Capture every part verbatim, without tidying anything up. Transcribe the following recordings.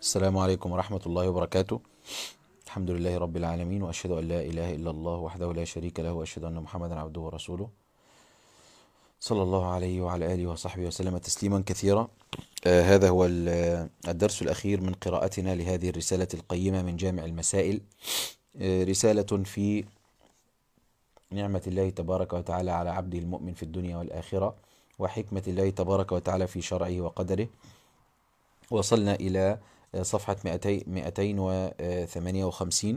السلام عليكم ورحمة الله وبركاته. الحمد لله رب العالمين، وأشهد أن لا إله إلا الله وحده لا شريك له، وأشهد أن محمدا عبده ورسوله صلى الله عليه وعلى آله وصحبه وسلم تسليما كثيرا. آه هذا هو ال- الدرس الأخير من قراءتنا لهذه الرسالة القيمة من جامع المسائل. آه رسالة في نعمة الله تبارك وتعالى على عبده المؤمن في الدنيا والآخرة، وحكمة الله تبارك وتعالى في شرعه وقدره. وصلنا إلى آه، صفحة مئتين وثمانية وخمسين.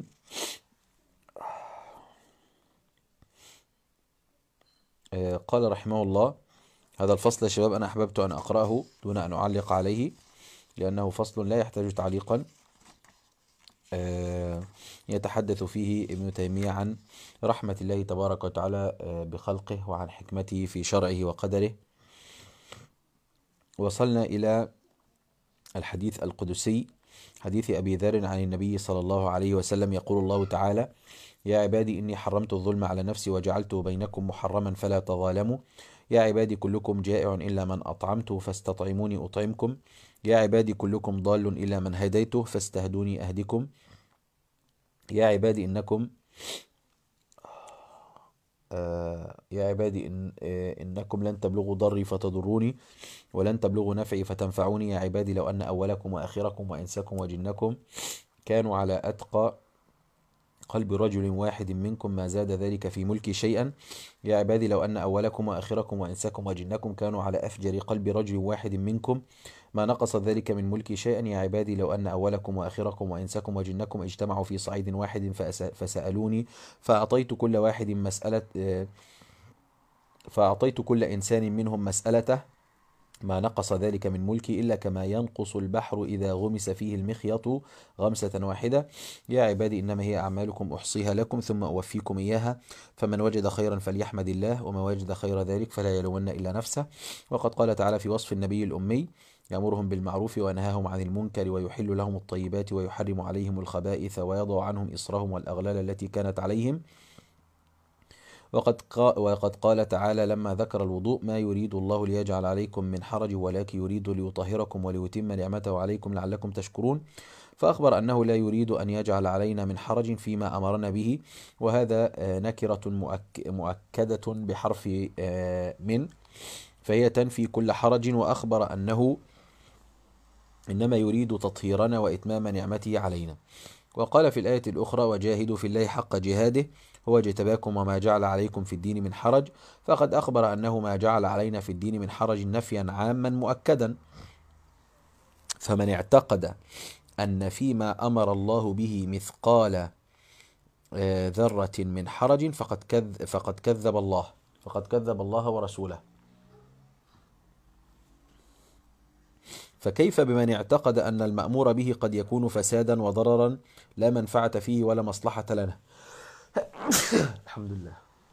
آه، قال رحمه الله: هذا الفصل يا شباب أنا أحببت أن أقرأه دون أن أعلق عليه، لأنه فصل لا يحتاج تعليقا. آه، يتحدث فيه ابن تيمية عن رحمة الله تبارك وتعالى آه، بخلقه، وعن حكمته في شرعه وقدره. وصلنا إلى الحديث القدسي، حديث أبي ذر عن النبي صلى الله عليه وسلم، يقول الله تعالى: يا عبادي إني حرمت الظلم على نفسي وجعلته بينكم محرما فلا تظالموا. يا عبادي كلكم جائع إلا من أطعمته فاستطعموني أطعمكم. يا عبادي كلكم ضال إلا من هديته فاستهدوني أهدكم. يا عبادي إنكم آه يا عبادي إن آه إنكم لن تبلغوا ضري فتضروني، ولن تبلغوا نفعي فتنفعوني. يا عبادي لو أن أولكم وآخركم وإنسكم وجنكم كانوا على أتقى قلب رجل واحد منكم ما زاد ذلك في ملكي شيئا. يا عبادي لو أن أولكم وآخركم وإنسكم وجنكم كانوا على أفجر قلب رجل واحد منكم ما نقص ذلك من ملكي شيئا. يا عبادي لو أن أولكم وآخركم وإنسكم وجنكم اجتمعوا في صعيد واحد فأس- فسألوني فأعطيت كل واحد مسألة آه، فأعطيت كل إنسان منهم مسألته ما نقص ذلك من ملكي إلا كما ينقص البحر إذا غمس فيه المخيط غمسة واحدة. يا عبادي إنما هي أعمالكم أحصيها لكم ثم أوفيكم إياها، فمن وجد خيرا فليحمد الله، وما وجد خير ذلك فلا يلومن إلا نفسه. وقد قال تعالى في وصف النبي الأمي: يأمرهم بالمعروف وينهاهم عن المنكر ويحل لهم الطيبات ويحرم عليهم الخبائث ويضع عنهم إصرهم والأغلال التي كانت عليهم. وقد قا وقد قال تعالى لما ذكر الوضوء: ما يريد الله ليجعل عليكم من حرج ولكن يريد ليطهركم وليتم نعمته عليكم لعلكم تشكرون. فأخبر أنه لا يريد أن يجعل علينا من حرج فيما أمرنا به، وهذا آه، نكرة مؤك مؤكدة بحرف آه، من، فهي تنفي كل حرج. وأخبر أنه إنما يريد تطهيرنا وإتمام نعمته علينا. وقال في الآية الأخرى: وجاهدوا في الله حق جهاده هو اجتباكم وما جعل عليكم في الدين من حرج. فقد أخبر أنه ما جعل علينا في الدين من حرج نفيا عاما مؤكدا. فمن اعتقد أن فيما أمر الله به مثقال آه، ذرة من حرج فقد كذب فقد كذب الله فقد كذب الله ورسوله. فكيف بمن اعتقد أن المأمور به قد يكون فسادا وضررا لا منفعة فيه ولا مصلحة لنا؟ الحمد لله.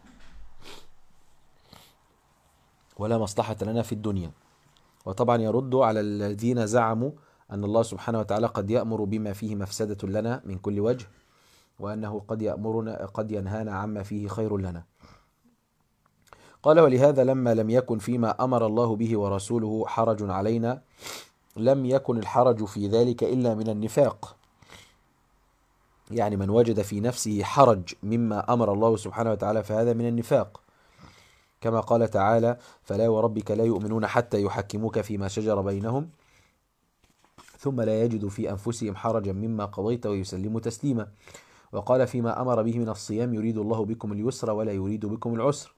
ولا مصلحة لنا في الدنيا. وطبعا يرد على الذين زعموا أن الله سبحانه وتعالى قد يأمر بما فيه مفسدة لنا من كل وجه، وأنه قد يأمرنا قد ينهانا عما فيه خير لنا. قال: ولهذا لما لم يكن فيما أمر الله به ورسوله حرج علينا لم يكن الحرج في ذلك إلا من النفاق. يعني من وجد في نفسه حرج مما أمر الله سبحانه وتعالى فهذا من النفاق، كما قال تعالى: فلا وربك لا يؤمنون حتى يحكموك فيما شجر بينهم ثم لا يجدوا في أنفسهم حرجا مما قضيت ويسلموا تسليما. وقال فيما أمر به من الصيام: يريد الله بكم اليسر ولا يريد بكم العسر.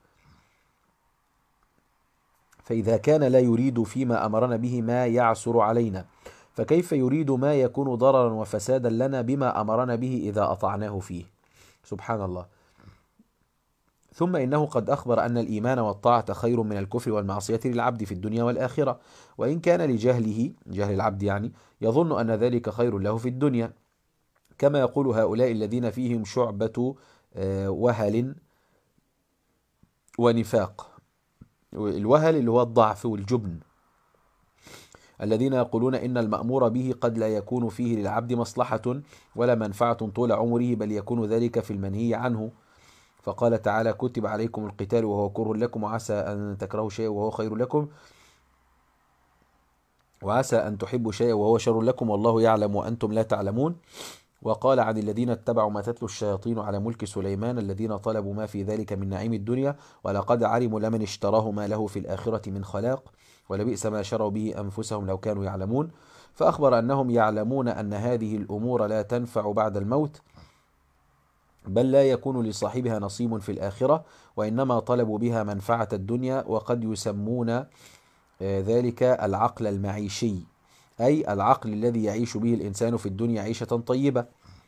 فإذا كان لا يريد فيما أمرنا به ما يعسر علينا، فكيف يريد ما يكون ضررا وفسادا لنا بما أمرنا به إذا أطعناه فيه؟ سبحان الله. ثم إنه قد أخبر أن الإيمان والطاعة خير من الكفر والمعصية للعبد في الدنيا والآخرة، وإن كان لجهله جهل العبد يعني يظن أن ذلك خير له في الدنيا، كما يقول هؤلاء الذين فيهم شعبة آه، وهل ونفاق. الوهل اللي هو الضعف والجبن، الذين يقولون إن المأمور به قد لا يكون فيه للعبد مصلحة ولا منفعة طول عمره، بل يكون ذلك في المنهي عنه. فقال تعالى: كتب عليكم القتال وهو كره لكم وعسى أن تكرهوا شيئا وهو خير لكم وعسى أن تحبوا شيئا وهو شر لكم والله يعلم وأنتم لا تعلمون. وقال عن الذين اتبعوا ما تتلو الشياطين على ملك سليمان الذين طلبوا ما في ذلك من نعيم الدنيا ولقد علموا لمن اشتراه ما له في الآخرة من خلاق ولبئس ما شروا به أنفسهم لو كانوا يعلمون. فأخبر أنهم يعلمون أن هذه الأمور لا تنفع بعد الموت، بل لا يكون لصاحبها نصيب في الآخرة، وإنما طلبوا بها منفعة الدنيا، وقد يسمون ذلك العقل المعيشي، أي العقل الذي يعيش به الإنسان في الدنيا عيشة طيبة.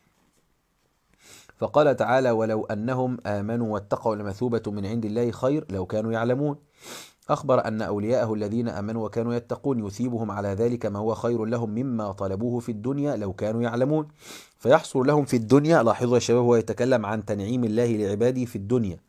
فقال تعالى: ولو أنهم آمنوا واتقوا لمثوبة من عند الله خير لو كانوا يعلمون. أخبر أن أولياءه الذين آمنوا وكانوا يتقون يثيبهم على ذلك ما هو خير لهم مما طلبوه في الدنيا لو كانوا يعلمون. فيحصل لهم في الدنيا، لاحظوا يا شباب هو يتكلم عن تنعيم الله لعباده في الدنيا،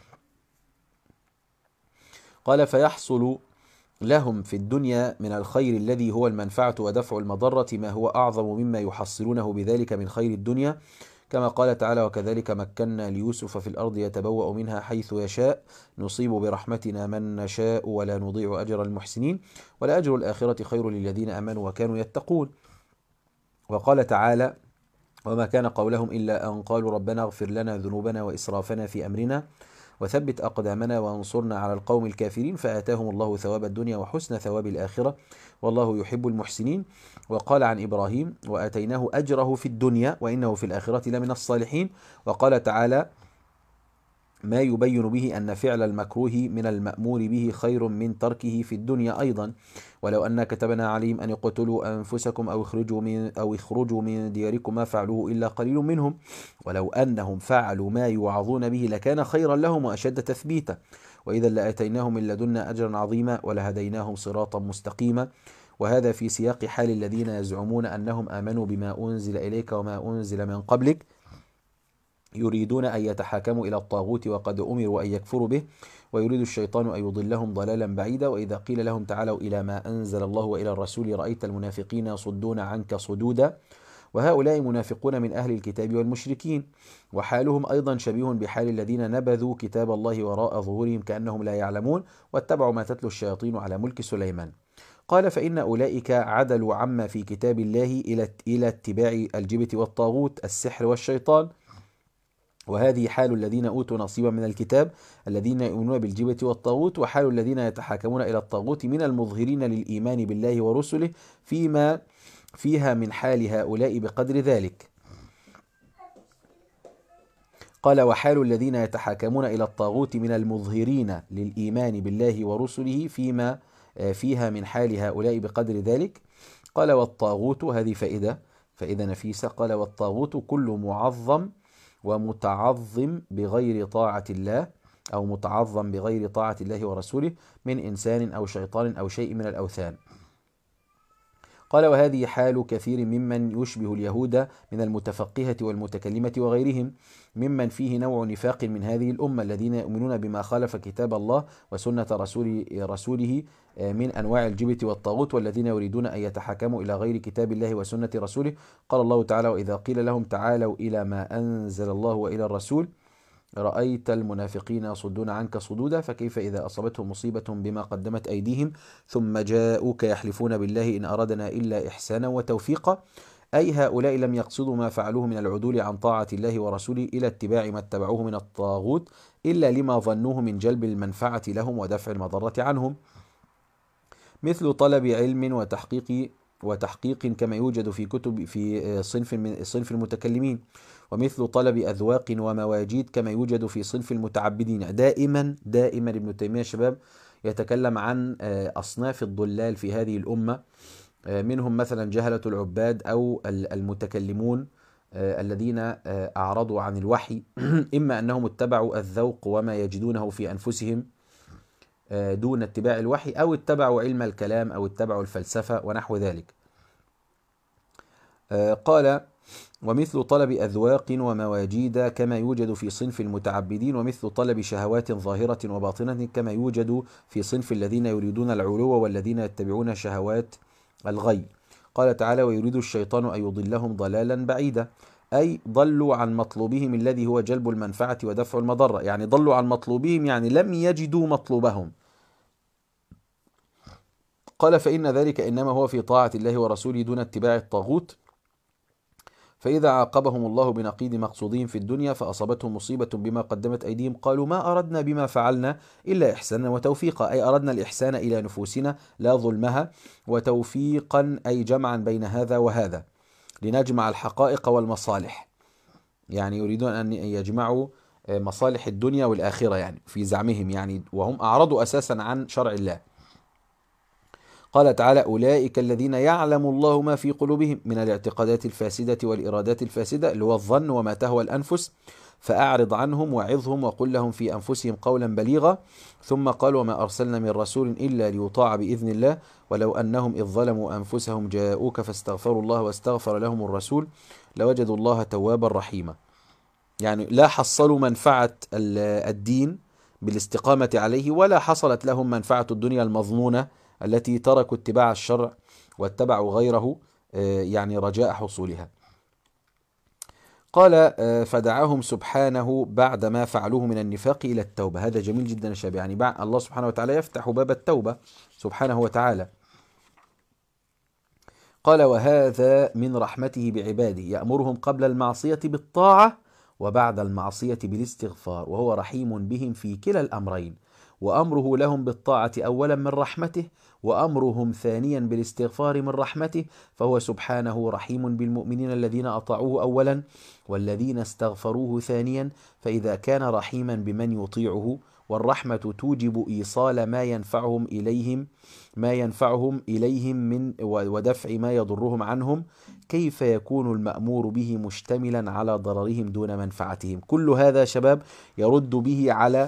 قال: فيحصل لهم في الدنيا من الخير الذي هو المنفعة ودفع المضرة ما هو أعظم مما يحصلونه بذلك من خير الدنيا، كما قال تعالى: وكذلك مكنا ليوسف في الأرض يتبوأ منها حيث يشاء نصيب برحمتنا من نشاء ولا نضيع أجر المحسنين ولأجر الآخرة خير للذين آمنوا وكانوا يتقون. وقال تعالى: وما كان قولهم إلا أن قالوا ربنا اغفر لنا ذنوبنا وإسرافنا في أمرنا وثبت أقدامنا وانصرنا على القوم الكافرين، فآتاهم الله ثواب الدنيا وحسن ثواب الآخرة والله يحب المحسنين. وقال عن إبراهيم: وآتيناه أجره في الدنيا وإنه في الآخرة لمن الصالحين. وقال تعالى: ما يبين به أن فعل المكروه من المأمور به خير من تركه في الدنيا أيضا. ولو أن كتبنا عليهم أن اقتلوا أنفسكم أو اخرجوا من أو اخرجوا من دياركم ما فعلوه إلا قليل منهم ولو أنهم فعلوا ما يوعظون به لكان خيرا لهم وأشد تثبيتا وإذا لآتيناهم من لدنا أجرا عظيما ولهديناهم صراطا مستقيما. وهذا في سياق حال الذين يزعمون أنهم آمنوا بما أنزل إليك وما أنزل من قبلك يريدون أن يتحاكموا إلى الطاغوت وقد أمروا أن يكفروا به ويريد الشيطان أن يضلهم ضلالا بعيدا. وإذا قيل لهم تعالوا إلى ما أنزل الله وإلى الرسول رأيت المنافقين يصدون عنك صدودا. وهؤلاء منافقون من أهل الكتاب والمشركين، وحالهم أيضا شبيه بحال الذين نبذوا كتاب الله وراء ظهورهم كأنهم لا يعلمون واتبعوا ما تتلو الشياطين على ملك سليمان. قال: فإن أولئك عدلوا عما في كتاب الله إلى إلى اتباع الجبت والطاغوت السحر والشيطان، وهذه حال الذين أوتوا نصيبا من الكتاب الذين يؤمنون بالجبت والطاغوت، وحال الذين يتحاكمون إلى الطاغوت من المظهرين للإيمان بالله ورسله فيما فيها من حال هؤلاء بقدر ذلك. قال: وحال الذين يتحاكمون إلى الطاغوت من المظهرين للإيمان بالله ورسله فيما فيها من حال هؤلاء بقدر ذلك. قال: والطاغوت، هذه فائدة فائدة نفيسة، قال: والطاغوت كل معظم ومتعظم بغير طاعة الله أو متعظم بغير طاعة الله ورسوله من إنسان أو شيطان أو شيء من الأوثان. قال: وهذه حال كثير ممن يشبه اليهود من المتفقهة والمتكلمة وغيرهم ممن فيه نوع نفاق من هذه الأمة الذين يؤمنون بما خالف كتاب الله وسنة رسول رسوله من أنواع الجبت والطاغوت والذين يريدون أن يتحاكموا إلى غير كتاب الله وسنة رسوله. قال الله تعالى: وإذا قيل لهم تعالوا إلى ما أنزل الله وإلى الرسول رأيت المنافقين يصدون عنك صدودا فكيف إذا أصابتهم مصيبة بما قدمت أيديهم ثم جاءوك يحلفون بالله إن أردنا إلا إحسانا وتوفيقا. أي هؤلاء لم يقصدوا ما فعلوه من العدول عن طاعة الله ورسوله إلى اتباع ما اتبعوه من الطاغوت إلا لما ظنوه من جلب المنفعة لهم ودفع المضرة عنهم، مثل طلب علم وتحقيق وتحقيق كما يوجد في كتب في صنف من صنف المتكلمين، ومثل طلب أذواق ومواجيد كما يوجد في صنف المتعبدين. دائما دائما ابن تيمية شباب يتكلم عن أصناف الضلال في هذه الأمة، منهم مثلا جهلة العباد أو المتكلمون الذين أعرضوا عن الوحي إما أنهم اتبعوا الذوق وما يجدونه في أنفسهم دون اتباع الوحي أو اتبعوا علم الكلام أو اتبعوا الفلسفة ونحو ذلك. قال: ومثل طلب أذواق ومواجيد كما يوجد في صنف المتعبدين، ومثل طلب شهوات ظاهرة وباطنة كما يوجد في صنف الذين يريدون العلو والذين يتبعون شهوات الغي. قال تعالى: ويريد الشيطان أن يضلهم ضلالا بعيدا، أي ضلوا عن مطلوبهم الذي هو جلب المنفعة ودفع المضرة، يعني ضلوا عن مطلوبهم يعني لم يجدوا مطلوبهم. قال فإن ذلك إنما هو في طاعة الله ورسوله دون اتباع الطاغوت، فإذا عاقبهم الله بنقيض مقصودهم في الدنيا فأصابتهم مصيبة بما قدمت أيديهم قالوا ما أردنا بما فعلنا إلا إحسانا وتوفيقا، أي أردنا الإحسان إلى نفوسنا لا ظلمها، وتوفيقا أي جمعا بين هذا وهذا لنجمع الحقائق والمصالح، يعني يريدون أن يجمعوا مصالح الدنيا والآخرة يعني في زعمهم، يعني وهم أعرضوا أساسا عن شرع الله. قال تعالى أولئك الذين يعلم الله ما في قلوبهم من الاعتقادات الفاسدة والإرادات الفاسدة اللي هو الظن وما تهوى الأنفس، فأعرض عنهم وعظهم وقل لهم في أنفسهم قولا بليغا. ثم قال وما أرسلنا من رسول إلا ليطاع بإذن الله ولو أنهم إذ ظلموا أنفسهم جاءوك فاستغفروا الله واستغفر لهم الرسول لوجدوا الله توابا رحيما. يعني لا حصلوا منفعة الدين بالاستقامة عليه، ولا حصلت لهم منفعة الدنيا المظنونة التي تركوا اتباع الشرع واتبعوا غيره يعني رجاء حصولها. قال فدعاهم سبحانه بعد ما فعلوه من النفاق إلى التوبة. هذا جميل جدا يا شباب، يعني الله سبحانه وتعالى يفتح باب التوبة سبحانه وتعالى. قال وهذا من رحمته بعباده يأمرهم قبل المعصية بالطاعة وبعد المعصية بالاستغفار، وهو رحيم بهم في كلا الأمرين، وأمره لهم بالطاعة أولا من رحمته، وأمرهم ثانيا بالاستغفار من رحمته، فهو سبحانه رحيم بالمؤمنين الذين أطاعوه أولا والذين استغفروه ثانيا. فإذا كان رحيما بمن يطيعه، والرحمة توجب إيصال ما ينفعهم إليهم ما ينفعهم إليهم من ودفع ما يضرهم عنهم، كيف يكون المأمور به مشتملا على ضررهم دون منفعتهم؟ كل هذا شباب يرد به على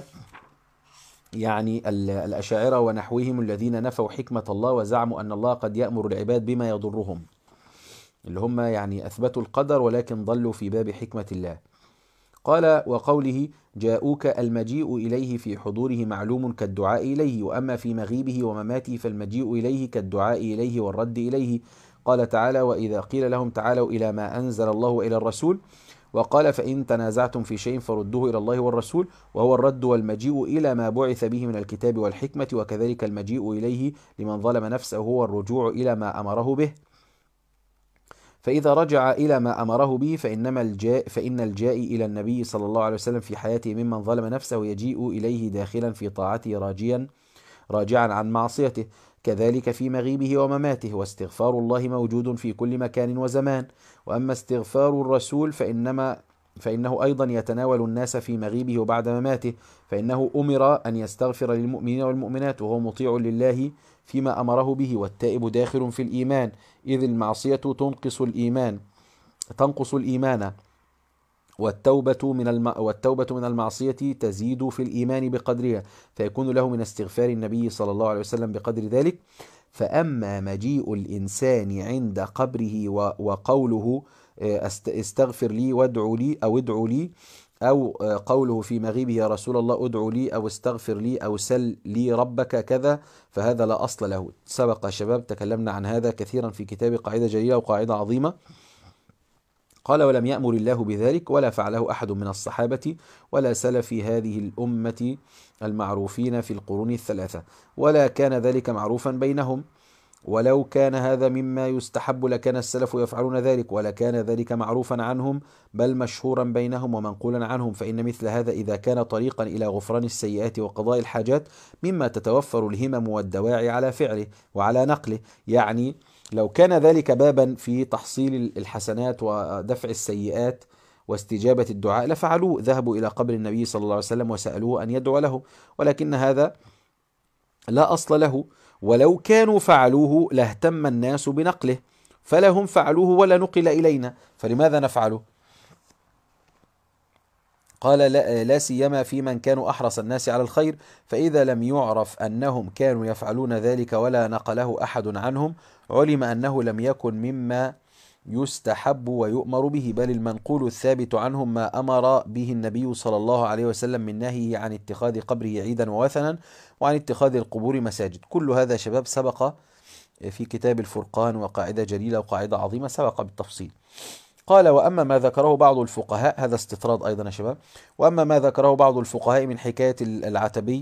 يعني الأشاعرة ونحوهم الذين نفوا حكمة الله وزعموا أن الله قد يأمر العباد بما يضرهم، اللي هم يعني أثبتوا القدر ولكن ضلوا في باب حكمة الله. قال وقوله جاءوك المجيء إليه في حضوره معلوم كالدعاء إليه، وأما في مغيبه ومماته فالمجيء إليه كالدعاء إليه والرد إليه. قال تعالى وإذا قيل لهم تعالوا إلى ما أنزل الله وإلى الرسول، وقال فإن تنازعتم في شيء فردوه إلى الله والرسول، وهو الرد والمجيء إلى ما بعث به من الكتاب والحكمة، وكذلك المجيء إليه لمن ظلم نفسه هو الرجوع إلى ما أمره به. فإذا رجع إلى ما أمره به فإنما الجاء فإن الجائي إلى النبي صلى الله عليه وسلم في حياته ممن ظلم نفسه يجيء إليه داخلا في طاعته راجيا راجعا عن معصيته، كذلك في مغيبه ومماته. واستغفار الله موجود في كل مكان وزمان. وأما استغفار الرسول فإنما فإنه أيضا يتناول الناس في مغيبه وبعد مماته، فإنه أمر أن يستغفر للمؤمنين والمؤمنات وهو مطيع لله فيما أمره به، والتائب داخل في الإيمان، إذ المعصية تنقص الإيمان تنقص الإيمان والتوبة من الم... والتوبة من المعصية تزيد في الإيمان بقدرها، فيكون له من استغفار النبي صلى الله عليه وسلم بقدر ذلك. فأما مجيء الإنسان عند قبره و... وقوله استغفر لي وادعوا لي أو ادعوا لي، أو قوله في مغيبه يا رسول الله ادعوا لي أو استغفر لي أو سل لي ربك كذا، فهذا لا أصل له. سبق شباب تكلمنا عن هذا كثيرا في كتاب قاعدة جليلة وقاعدة عظيمة. قال ولم يأمر الله بذلك ولا فعله أحد من الصحابة ولا سلف هذه الأمة المعروفين في القرون الثلاثة، ولا كان ذلك معروفا بينهم، ولو كان هذا مما يستحب لكان السلف يفعلون ذلك، ولا كان ذلك معروفا عنهم بل مشهورا بينهم ومنقولا عنهم. فإن مثل هذا إذا كان طريقا إلى غفران السيئات وقضاء الحاجات مما تتوفر الهمم والدواعي على فعله وعلى نقله، يعني لو كان ذلك بابا في تحصيل الحسنات ودفع السيئات واستجابة الدعاء لفعلوه، ذهبوا إلى قبر النبي صلى الله عليه وسلم وسألوه أن يدعو له، ولكن هذا لا أصل له. ولو كانوا فعلوه لاهتم الناس بنقله، فلهم فعلوه ولا نقل إلينا، فلماذا نفعله؟ قال لا, لا سيما في من كانوا أحرص الناس على الخير، فإذا لم يعرف أنهم كانوا يفعلون ذلك ولا نقله أحد عنهم علم أنه لم يكن مما يستحب ويؤمر به، بل المنقول الثابت عنهم ما أمر به النبي صلى الله عليه وسلم من نهيه عن اتخاذ قبره عيدا ووثنا وعن اتخاذ القبور مساجد. كل هذا شباب سبق في كتاب الفرقان وقاعدة جليلة وقاعدة عظيمة سبق بالتفصيل. قال وأما ما ذكره بعض الفقهاء، هذا استطراد أيضا يا شباب، وأما ما ذكره بعض الفقهاء من حكاية العتبي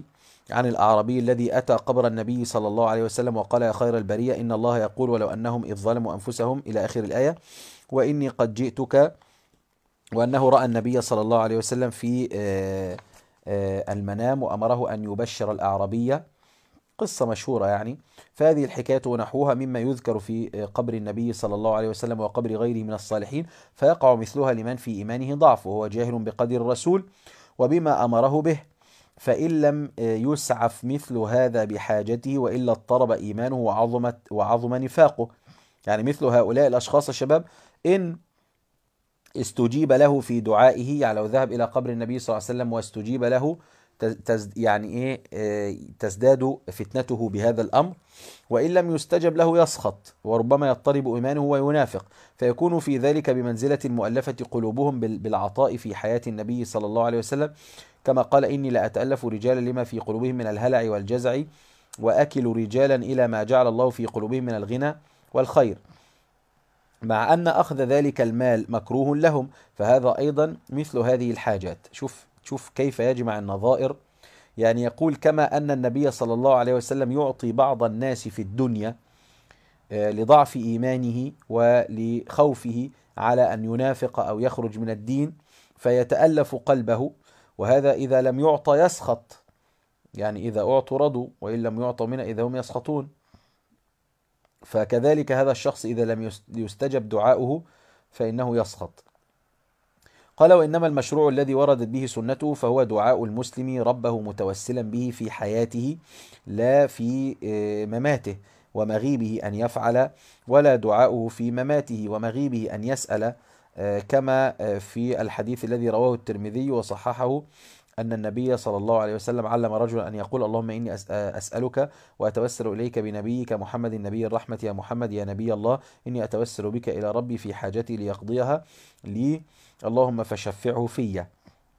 عن الأعرابي الذي أتى قبر النبي صلى الله عليه وسلم وقال: يا خير البرية، إن الله يقول: ولو أنهم إذ ظلموا أنفسهم، إلى آخر الآية. وإني قد جئتك، وأنه رأى النبي صلى الله عليه وسلم في آه، آه، المنام وأمره أن يبشر الأعرابية، قصة مشهورة يعني. فهذه الحكاية ونحوها مما يذكر في قبر النبي صلى الله عليه وسلم وقبر غيره من الصالحين، فيقع مثلها لمن في إيمانه ضعف وهو جاهل بقدر الرسول وبما أمره به، فإن لم يسعف مثل هذا بحاجته وإلا اضطرب إيمانه وعظمت وعظم نفاقه. يعني مثل هؤلاء الأشخاص الشباب، إن استجيب له في دعائه، يعني لو ذهب إلى قبر النبي صلى الله عليه وسلم واستجيب له، تز يعني إيه آه، تزداد فتنته بهذا الأمر. وإن لم يستجب له يسخط وربما يضطرب إيمانه وينافق، فيكون في ذلك بمنزلة المؤلفة قلوبهم بالعطاء في حياة النبي صلى الله عليه وسلم، كما قال: إني لأتألف رجالا لما في قلوبهم من الهلع والجزع، وأكل رجالا إلى ما جعل الله في قلوبهم من الغنى والخير، مع أن أخذ ذلك المال مكروه لهم، فهذا أيضا مثل هذه الحاجات. شوف شوف كيف يجمع النظائر. يعني يقول: كما أن النبي صلى الله عليه وسلم يعطي بعض الناس في الدنيا لضعف إيمانه ولخوفه على أن ينافق أو يخرج من الدين فيتألف قلبه، وهذا إذا لم يعطى يسخط، يعني إذا أعطوا رضوا وإن لم يعطوا منه إذا هم يسخطون. فكذلك هذا الشخص إذا لم يستجب دعاؤه فإنه يسخط. قال: وإنما المشروع الذي وردت به سنته فهو دعاء المسلم ربه متوسلا به في حياته لا في مماته ومغيبه أن يفعل، ولا دعاؤه في مماته ومغيبه أن يسأل، كما في الحديث الذي رواه الترمذي وصححه أن النبي صلى الله عليه وسلم علم رجلا أن يقول: اللهم إني أسألك وأتوسل إليك بنبيك محمد النبي الرحمة، يا محمد يا نبي الله، إني أتوسل بك إلى ربي في حاجتي ليقضيها لي، اللهم فشفعه في.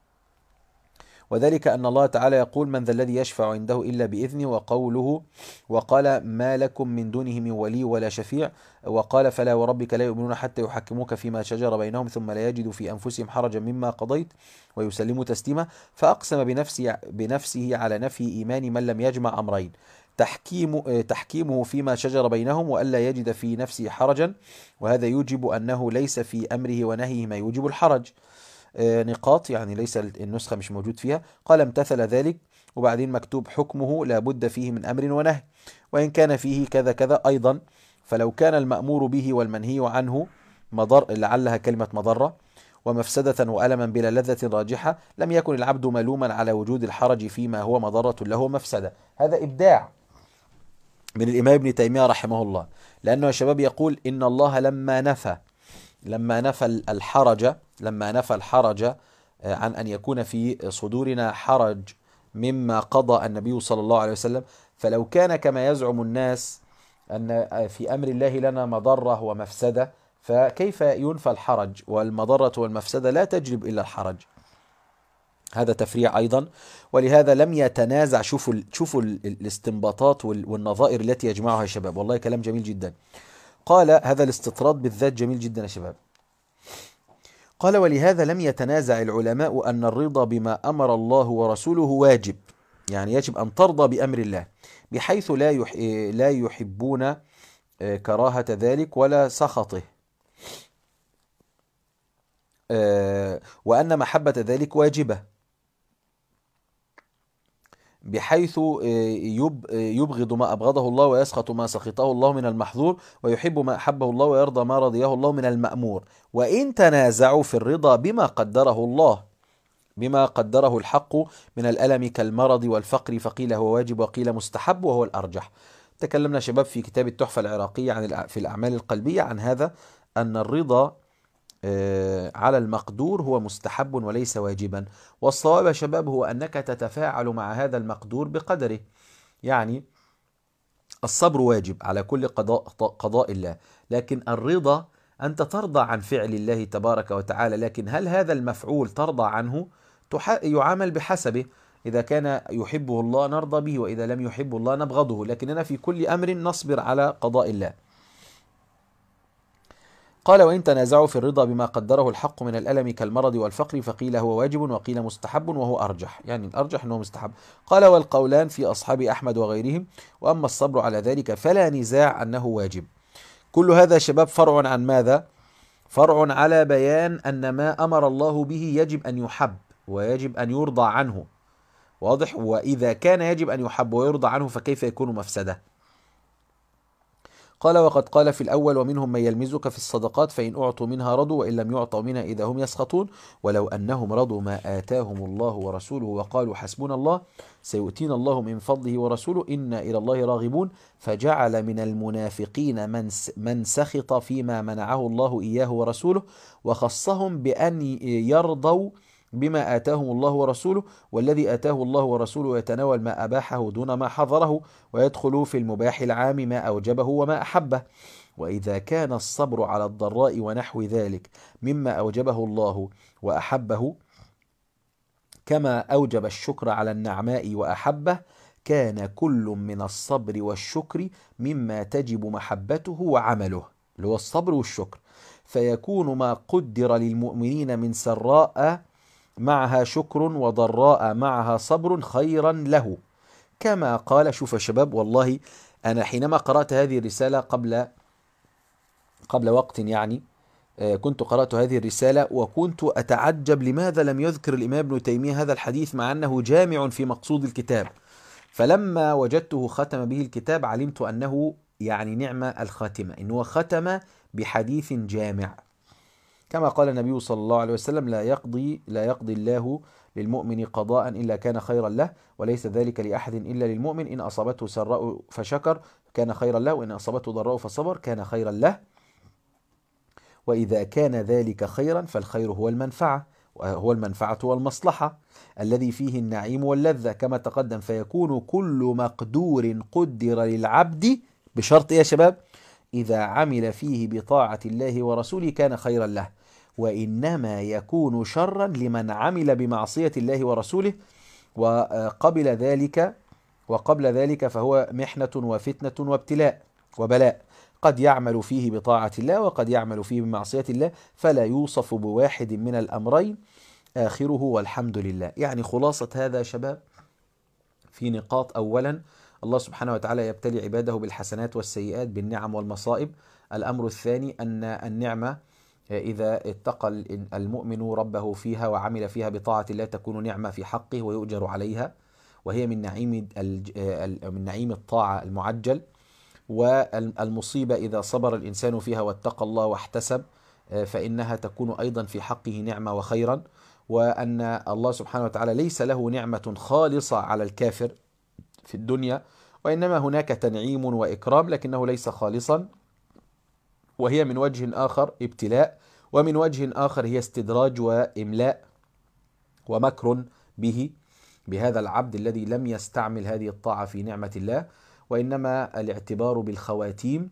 وذلك أن الله تعالى يقول: من ذا الذي يشفع عنده إلا بإذنه، وقوله: وقال: ما لكم من دونه من ولي ولا شفيع، وقال: فلا وربك لا يؤمنون حتى يحكموك فيما شجر بينهم ثم لا يجدوا في أنفسهم حرجا مما قضيت ويسلموا تسليما. فأقسم بنفسه, بنفسه على نفي إيمان من لم يجمع أمرين: تحكيم تحكيمه فيما شجر بينهم وألا يجد في نفسه حرجا، وهذا يوجب أنه ليس في أمره ونهيه ما يوجب الحرج. نقاط يعني ليس النسخة مش موجود فيها. قال: امتثل ذلك، وبعدين مكتوب: حكمه لا بد فيه من أمر ونهي، وإن كان فيه كذا كذا أيضا، فلو كان المأمور به والمنهي عنه مضر، لعلها كلمة مضرة، ومفسدة وألما بلا لذة راجحة، لم يكن العبد ملوما على وجود الحرج فيما هو مضرة له ومفسدة. هذا إبداع من الإمام ابن تيمية رحمه الله، لأنه يا شباب يقول: إن الله لما نفى لما نفى الحرج لما نفى الحرج عن أن يكون في صدورنا حرج مما قضى النبي صلى الله عليه وسلم، فلو كان كما يزعم الناس أن في أمر الله لنا مضرة ومفسدة، فكيف ينفى الحرج؟ والمضرة والمفسدة لا تجلب إلا الحرج. هذا تفريع أيضا. ولهذا لم يتنازع. شوفوا شوفوا الاستنباطات والنظائر التي يجمعها يا شباب، والله كلام جميل جدا. قال: هذا الاستطراد بالذات جميل جدا يا شباب. قال: ولهذا لم يتنازع العلماء أن الرضا بما أمر الله ورسوله واجب، يعني يجب أن ترضى بأمر الله، بحيث لا لا يحبون كراهة ذلك ولا سخطه، وأن محبة ذلك واجبة، بحيث يبغض ما أبغضه الله ويسخط ما سخطه الله من المحظور، ويحب ما أحبه الله ويرضى ما رضيه الله من المأمور. وإن تنازعوا في الرضا بما قدره الله بما قدره الحق من الألم كالمرض والفقر، فقيل هو واجب وقيل مستحب، وهو الأرجح. تكلمنا شباب في كتاب التحفة العراقية عن في الأعمال القلبية عن هذا، أن الرضا على المقدور هو مستحب وليس واجبا. والصواب يا شباب هو أنك تتفاعل مع هذا المقدور بقدره، يعني الصبر واجب على كل قضاء, قضاء الله، لكن الرضا أنت ترضى عن فعل الله تبارك وتعالى، لكن هل هذا المفعول ترضى عنه؟ يعامل بحسبه، إذا كان يحبه الله نرضى به، وإذا لم يحبه الله نبغضه، لكننا في كل أمر نصبر على قضاء الله. قال: وإن تنازعوا في الرضا بما قدره الحق من الألم كالمرض والفقر فقيل هو واجب وقيل مستحب وهو أرجح، يعني الأرجح أنه مستحب. قال: والقولان في أصحاب أحمد وغيرهم، وأما الصبر على ذلك فلا نزاع أنه واجب. كل هذا شباب فرع عن ماذا؟ فرع على بيان أن ما أمر الله به يجب أن يحب ويجب أن يرضى عنه، واضح؟ وإذا كان يجب أن يحب ويرضى عنه فكيف يكون مفسدة؟ قال: وقد قال في الأول: ومنهم من يلمزك في الصدقات فإن أعطوا منها رضوا وإن لم يعطوا منها إذا هم يسخطون ولو أنهم رضوا ما آتاهم الله ورسوله وقالوا حسبنا الله سيؤتينا الله من فضله ورسوله إنا إلى الله راغبون. فجعل من المنافقين من من سخط فيما منعه الله إياه ورسوله، وخصهم بأن يرضوا بما آتاهم الله ورسوله، والذي آتاه الله ورسوله يتناول ما أباحه دون ما حظره، ويدخل في المباح العام ما أوجبه وما أحبه. وإذا كان الصبر على الضراء ونحو ذلك مما أوجبه الله وأحبه كما أوجب الشكر على النعماء وأحبه، كان كل من الصبر والشكر مما تجب محبته وعمله، اللي هو الصبر والشكر، فيكون ما قدر للمؤمنين من سراء معها شكر وضراء معها صبر خيرا له، كما قال. شوف يا شباب، والله أنا حينما قرأت هذه الرسالة قبل قبل وقت يعني كنت قرأت هذه الرسالة وكنت أتعجب لماذا لم يذكر الإمام ابن تيمية هذا الحديث مع أنه جامع في مقصود الكتاب. فلما وجدته ختم به الكتاب علمت أنه يعني نعم الخاتمة، إنه ختم بحديث جامع، كما قال النبي صلى الله عليه وسلم: لا يقضي لا يقضي الله للمؤمن قضاء إلا كان خيرا له، وليس ذلك لأحد إلا للمؤمن، إن أصابته سراء فشكر كان خيرا له، وإن أصابته ضراء فصبر كان خيرا له، وإذا كان ذلك خيرا فالخير هو المنفعة، هو المنفعة والمصلحة الذي فيه النعيم واللذة كما تقدم. فيكون كل مقدور قدر للعبد بشرط يا شباب إذا عمل فيه بطاعة الله ورسوله كان خيرا له، وإنما يكون شرا لمن عمل بمعصية الله ورسوله وقبل ذلك وقبل ذلك فهو محنة وفتنة وابتلاء وبلاء، قد يعمل فيه بطاعة الله وقد يعمل فيه بمعصية الله، فلا يوصف بواحد من الأمرين آخره والحمد لله. يعني خلاصة هذا يا شباب في نقاط: أولا الله سبحانه وتعالى يبتلي عباده بالحسنات والسيئات بالنعم والمصائب. الأمر الثاني أن النعمة إذا اتقى المؤمن ربه فيها وعمل فيها بطاعة الله تكون نعمة في حقه ويؤجر عليها، وهي من نعيم من نعيم الطاعة المعجل. والمصيبة إذا صبر الإنسان فيها واتقى الله واحتسب فإنها تكون أيضا في حقه نعمة وخيرا، وأن الله سبحانه وتعالى ليس له نعمة خالصة على الكافر في الدنيا، وإنما هناك تنعيم وإكرام لكنه ليس خالصا، وهي من وجه آخر ابتلاء، ومن وجه آخر هي استدراج وإملاء ومكر به بهذا العبد الذي لم يستعمل هذه الطاعة في نعمة الله، وإنما الاعتبار بالخواتيم.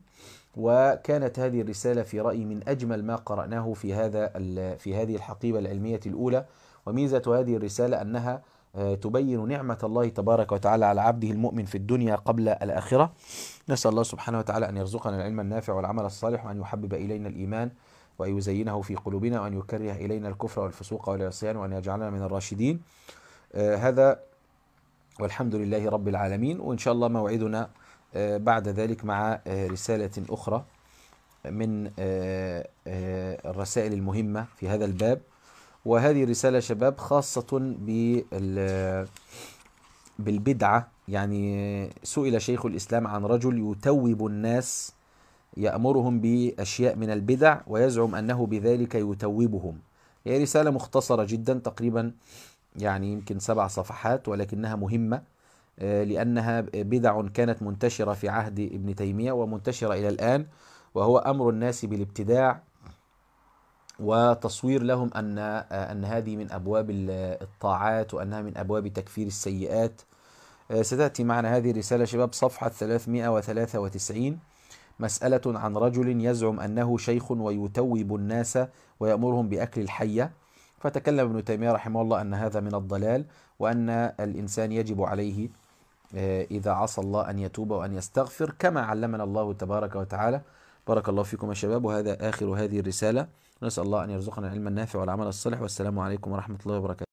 وكانت هذه الرسالة في رأيي من أجمل ما قرأناه في هذا في هذه الحقيبة العلمية الأولى. وميزة هذه الرسالة أنها تبين نعمة الله تبارك وتعالى على عبده المؤمن في الدنيا قبل الآخرة. نسأل الله سبحانه وتعالى أن يرزقنا العلم النافع والعمل الصالح، وأن يحبب إلينا الإيمان وأن يزينه في قلوبنا، وأن يكره إلينا الكفر والفسوق والعصيان، وأن يجعلنا من الراشدين. آه هذا والحمد لله رب العالمين. وإن شاء الله موعدنا آه بعد ذلك مع آه رسالة أخرى من آه آه الرسائل المهمة في هذا الباب. وهذه رسالة شباب خاصة بالبدعة. يعني سئل شيخ الإسلام عن رجل يتوب الناس يأمرهم بأشياء من البدع ويزعم أنه بذلك يتوبهم. هي رسالة مختصرة جدا تقريبا يعني يمكن سبع صفحات، ولكنها مهمة لأنها بدع كانت منتشرة في عهد ابن تيمية ومنتشرة إلى الآن، وهو أمر الناس بالابتداع وتصوير لهم أن أن هذه من أبواب الطاعات وأنها من أبواب تكفير السيئات. ستأتي معنا هذه الرسالة شباب صفحة ثلاثمائة وثلاثة وتسعين، مسألة عن رجل يزعم أنه شيخ ويتوب الناس ويأمرهم بأكل الحية. فتكلم ابن تيمية رحمه الله أن هذا من الضلال، وأن الإنسان يجب عليه إذا عصى الله أن يتوب وأن يستغفر كما علمنا الله تبارك وتعالى. بارك الله فيكم يا شباب، وهذا آخر هذه الرسالة. نسأل الله أن يرزقنا العلم النافع والعمل الصالح، والسلام عليكم ورحمة الله وبركاته.